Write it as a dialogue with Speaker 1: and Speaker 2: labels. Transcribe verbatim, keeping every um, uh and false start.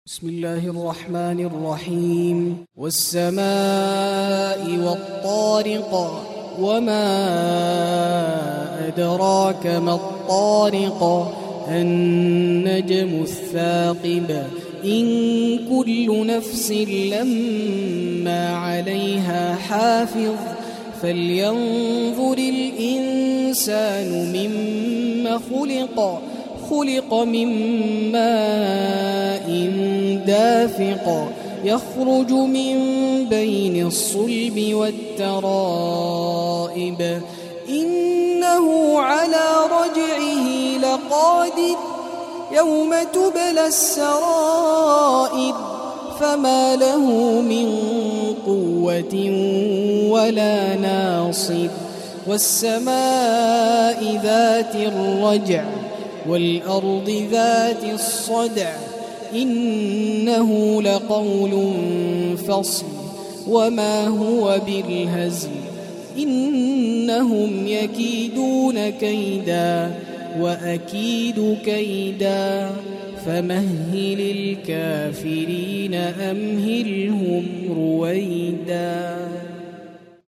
Speaker 1: بسم الله الرحمن الرحيم والسماء والطارق وما أدراك ما الطارق النجم الثاقب إن كل نفس لما عليها حافظ فلينظر الإنسان مما خلق خلق من ماء دافق يخرج من بين الصلب والترائب إنه على رجعه لقادر يوم تبلى السرائر فما له من قوة ولا ناصر والسماء ذات الرجع والأرض ذات الصدع إنه لقول فصل وما هو بالهزل إنهم يكيدون كيدا وأكيد كيدا فمهل الكافرين أمهلهم رويدا.